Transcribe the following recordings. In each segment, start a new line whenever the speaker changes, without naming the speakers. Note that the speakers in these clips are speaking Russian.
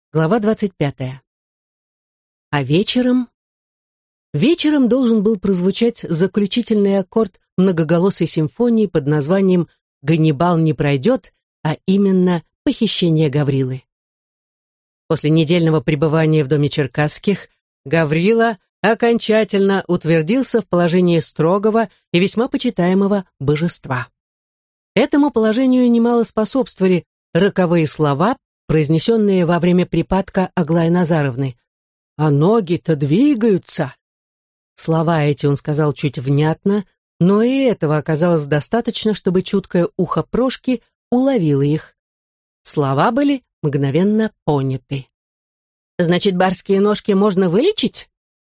Глава 25. А вечером должен был прозвучать заключительный аккорд многоголосой симфонии под названием «Ганнибал не пройдет», а именно «Похищение Гаврилы». После недельного пребывания в доме Черкасских Гаврила окончательно утвердился в положении строгого и весьма почитаемого божества. Этому положению немало способствовали роковые слова, произнесенные во время припадка Аглаи Назаровны. «А ноги-то двигаются!» Слова эти он сказал чуть внятно, но и этого оказалось достаточно, чтобы чуткое ухо Прошки уловило их. Слова были мгновенно поняты. «Значит, барские ножки можно вылечить?»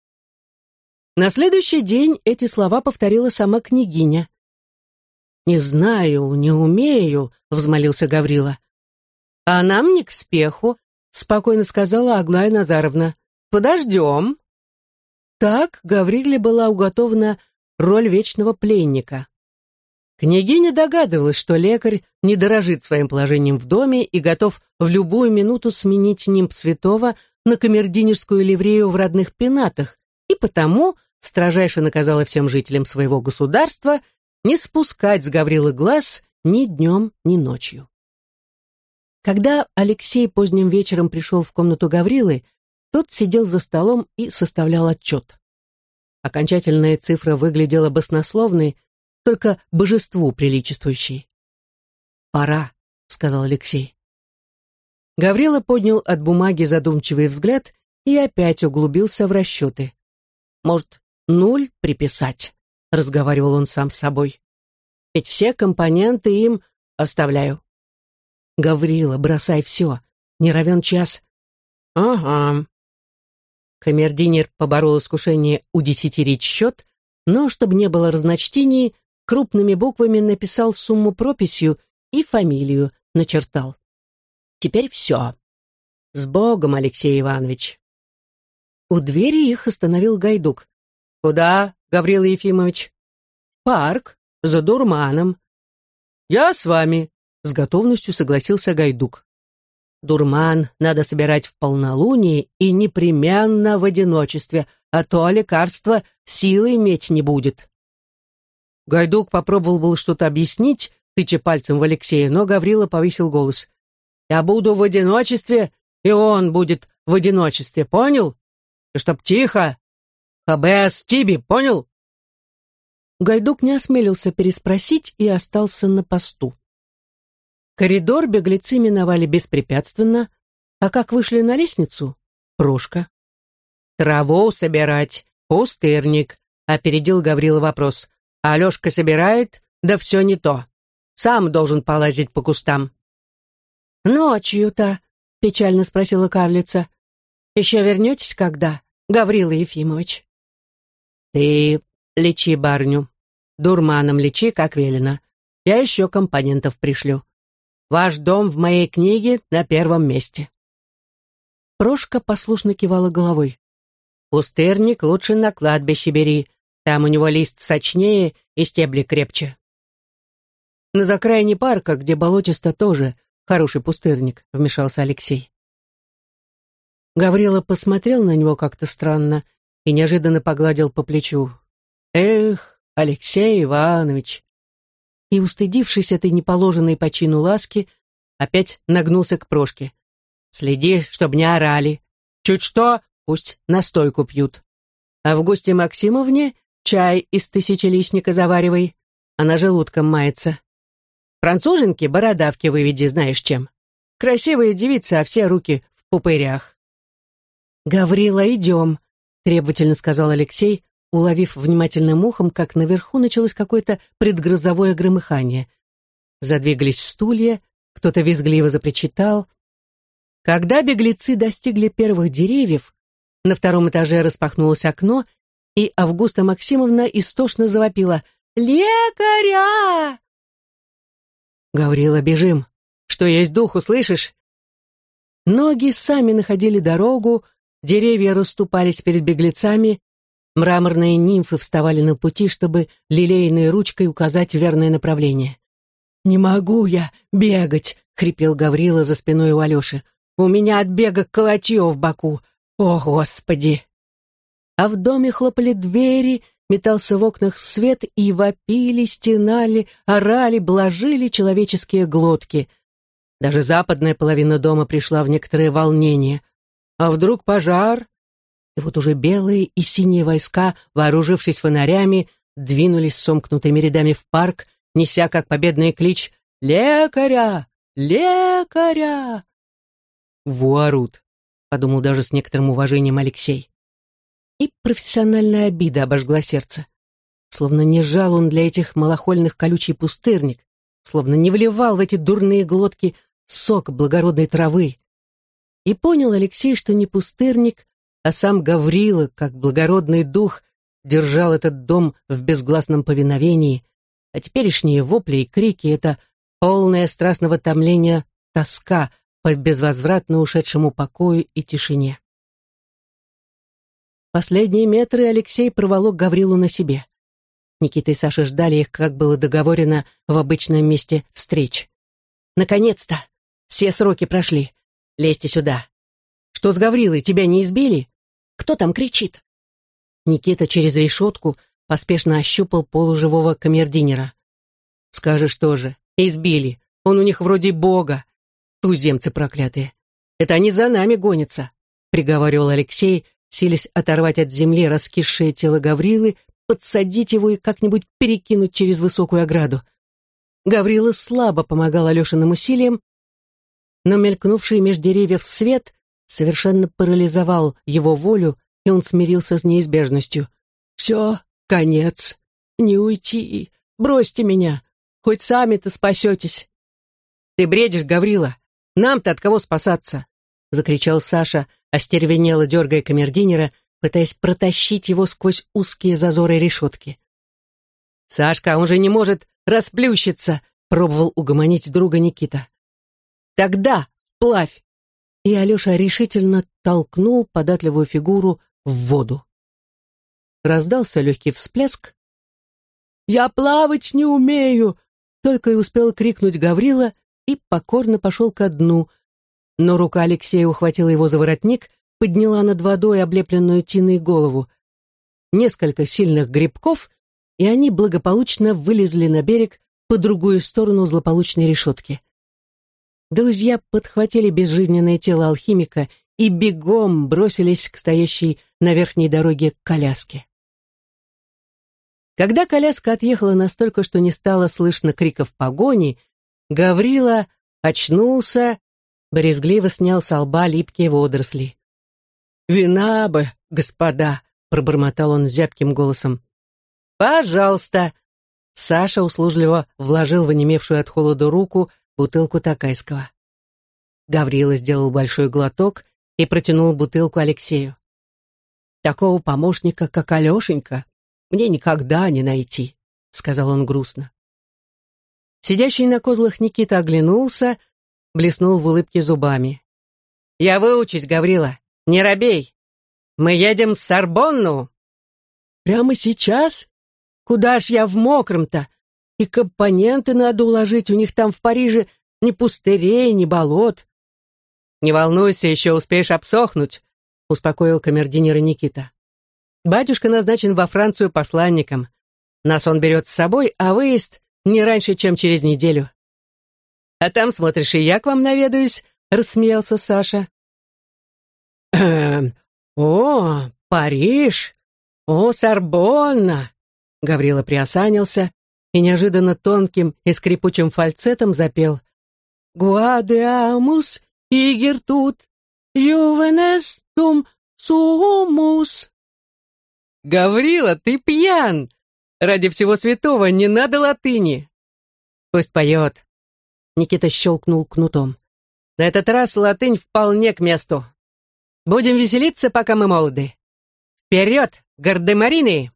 На следующий день эти слова повторила сама княгиня. «Не знаю, не умею», — взмолился Гаврила. «А нам не к спеху», — спокойно сказала Аглая Назаровна. «Подождем». Так Гавриле была уготована роль вечного пленника. Княгиня догадывалась, что лекарь не дорожит своим положением в доме и готов в любую минуту сменить нимб святого на камердинерскую ливрею в родных пенатах, и потому строжайше наказала всем жителям своего государства не спускать с Гаврилы глаз ни днем, ни ночью. Когда Алексей поздним вечером пришел в комнату Гаврилы, тот сидел за столом и составлял отчет. Окончательная цифра выглядела баснословной, только божеству приличествующей. «Пора», — сказал Алексей. Гаврила поднял от бумаги задумчивый взгляд и опять углубился в расчеты. «Может, 0 приписать?» — разговаривал он сам с собой. «Ведь все компоненты им оставляю». «Гаврила, бросай все, не равен час». «Ага». Камердинер поборол искушение удесятерить счет, но, чтобы не было разночтений, крупными буквами написал сумму прописью и фамилию начертал. «Теперь все. С Богом, Алексей Иванович». У двери их остановил Гайдук. «Куда, Гаврила Ефимович?» «В парк, за дурманом». «Я с вами», — с готовностью согласился Гайдук. «Дурман надо собирать в полнолуние и непременно в одиночестве, а то лекарство силы иметь не будет». Гайдук попробовал было что-то объяснить, тыча пальцем в Алексея, но Гаврила повысил голос. «Я буду в одиночестве, и он будет в одиночестве, понял? И чтоб тихо. ХБС Тиби, понял?» Гайдук не осмелился переспросить и остался на посту. Коридор беглецы миновали беспрепятственно, а как вышли на лестницу — Прошка. «Траву собирать, пустырник», — опередил Гаврила вопрос. «А Алешка собирает, да все не то. Сам должен полазить по кустам». «Ночью-то?» — печально спросила карлица. «Еще вернетесь когда, Гаврила Ефимович?» «Ты лечи барню. Дурманом лечи, как велено. Я еще компонентов пришлю. Ваш дом в моей книге на первом месте». Прошка послушно кивала головой. «Пустырник лучше на кладбище бери. Там у него лист сочнее и стебли крепче». «На закраине парка, где болотисто, тоже хороший пустырник», — вмешался Алексей. Гаврила посмотрел на него как-то странно и неожиданно погладил по плечу. «Эх, Алексей Иванович!» И, устыдившись этой неположенной по чину ласки, опять нагнулся к Прошке. «Следи, чтоб не орали. Чуть что, пусть настойку пьют. Августе Максимовне чай из тысячелистника заваривай. Она желудком мается. Француженке бородавки выведи, знаешь чем. Красивая девица, а все руки в пупырях». «Гаврила, идем», — требовательно сказал Алексей, уловив внимательным ухом, как наверху началось какое-то предгрозовое громыхание. Задвигались стулья, кто-то визгливо запричитал. Когда беглецы достигли первых деревьев, на втором этаже распахнулось окно, и Августа Максимовна истошно завопила: «Лекаря!» «Гаврила, бежим! Что есть духу, слышишь?» Ноги сами находили дорогу, деревья расступались перед беглецами, мраморные нимфы вставали на пути, чтобы лилейной ручкой указать верное направление. «Не могу я бегать!» — хрипел Гаврила за спиной у Алеши. У меня от бега колотье в боку. О, Господи!» А в доме хлопали двери, метался в окнах свет, и вопили, стенали, орали, блажили человеческие глотки. Даже западная половина дома пришла в некоторое волнение. А вдруг пожар? И вот уже белые и синие войска, вооружившись фонарями, двинулись сомкнутыми рядами в парк, неся как победный клич «Лекаря! Лекаря!» «Вуарут», — подумал даже с некоторым уважением Алексей. И профессиональная обида обожгла сердце. Словно не жал он для этих малохольных колючий пустырник, словно не вливал в эти дурные глотки сок благородной травы. И понял Алексей, что не пустырник, а сам Гаврила, как благородный дух, держал этот дом в безгласном повиновении, а теперешние вопли и крики — это полное страстного томления тоска по безвозвратно ушедшему покою и тишине. Последние метры Алексей проволок Гаврилу на себе. Никита и Саша ждали их, как было договорено, в обычном месте встреч. «Наконец-то! Все сроки прошли. Лезьте сюда. Что с Гаврилой, тебя не избили? Кто там кричит?» Никита через решетку поспешно ощупал полуживого камердинера. «Скажешь тоже, избили. Он у них вроде бога. Туземцы проклятые. Это они за нами гонятся», — приговаривал Алексей, силясь оторвать от земли раскисшее тело Гаврилы, подсадить его и как-нибудь перекинуть через высокую ограду. Гаврила слабо помогал Алешиным усилиям, но мелькнувший меж деревьев свет совершенно парализовал его волю, и он смирился с неизбежностью. «Все, конец. Не уйти. Бросьте меня. Хоть сами-то спасетесь». «Ты бредишь, Гаврила. Нам-то от кого спасаться?» — закричал Саша, остервенело дергая камердинера, пытаясь протащить его сквозь узкие зазоры решетки. «Сашка, он же не может расплющиться!» — пробовал угомонить друга Никита. «Тогда вплавь!» И Алеша решительно толкнул податливую фигуру в воду. Раздался легкий всплеск. «Я плавать не умею!» — только и успел крикнуть Гаврила и покорно пошел ко дну, но рука Алексея ухватила его за воротник, подняла над водой облепленную тиной голову. Несколько сильных грибков, и они благополучно вылезли на берег по другую сторону злополучной решетки. Друзья подхватили безжизненное тело алхимика и бегом бросились к стоящей на верхней дороге коляске. Когда коляска отъехала настолько, что не стало слышно криков погони, Гаврила очнулся, брезгливо снял со лба липкие водоросли. «Вина бы, господа!» — пробормотал он зябким голосом. «Пожалуйста!» Саша услужливо вложил в онемевшую от холода руку бутылку Токайского. Гаврила сделал большой глоток и протянул бутылку Алексею. «Такого помощника, как Алешенька, мне никогда не найти», — сказал он грустно. Сидящий на козлах Никита оглянулся, блеснул в улыбке зубами. «Я выучусь, Гаврила, не робей. Мы едем в Сорбонну». «Прямо сейчас? Куда ж я в мокром-то? И компоненты надо уложить, у них там в Париже ни пустырей, ни болот». «Не волнуйся, еще успеешь обсохнуть», — успокоил камердинера Никита. «Батюшка назначен во Францию посланником. Нас он берет с собой, а выезд не раньше, чем через неделю». «А там, смотришь, и я к вам наведаюсь», — рассмеялся Саша. «О, Париж! О, Сорбонна!» Гаврила приосанился и неожиданно тонким и скрипучим фальцетом запел «Гуадеамус и Гертут, ювенестум сумус». «Гаврила, ты пьян! Ради всего святого не надо латыни!» «Пусть поет!» Никита щелкнул кнутом. «На этот раз латынь вполне к месту. Будем веселиться, пока мы молоды. Вперед, гардемарины!»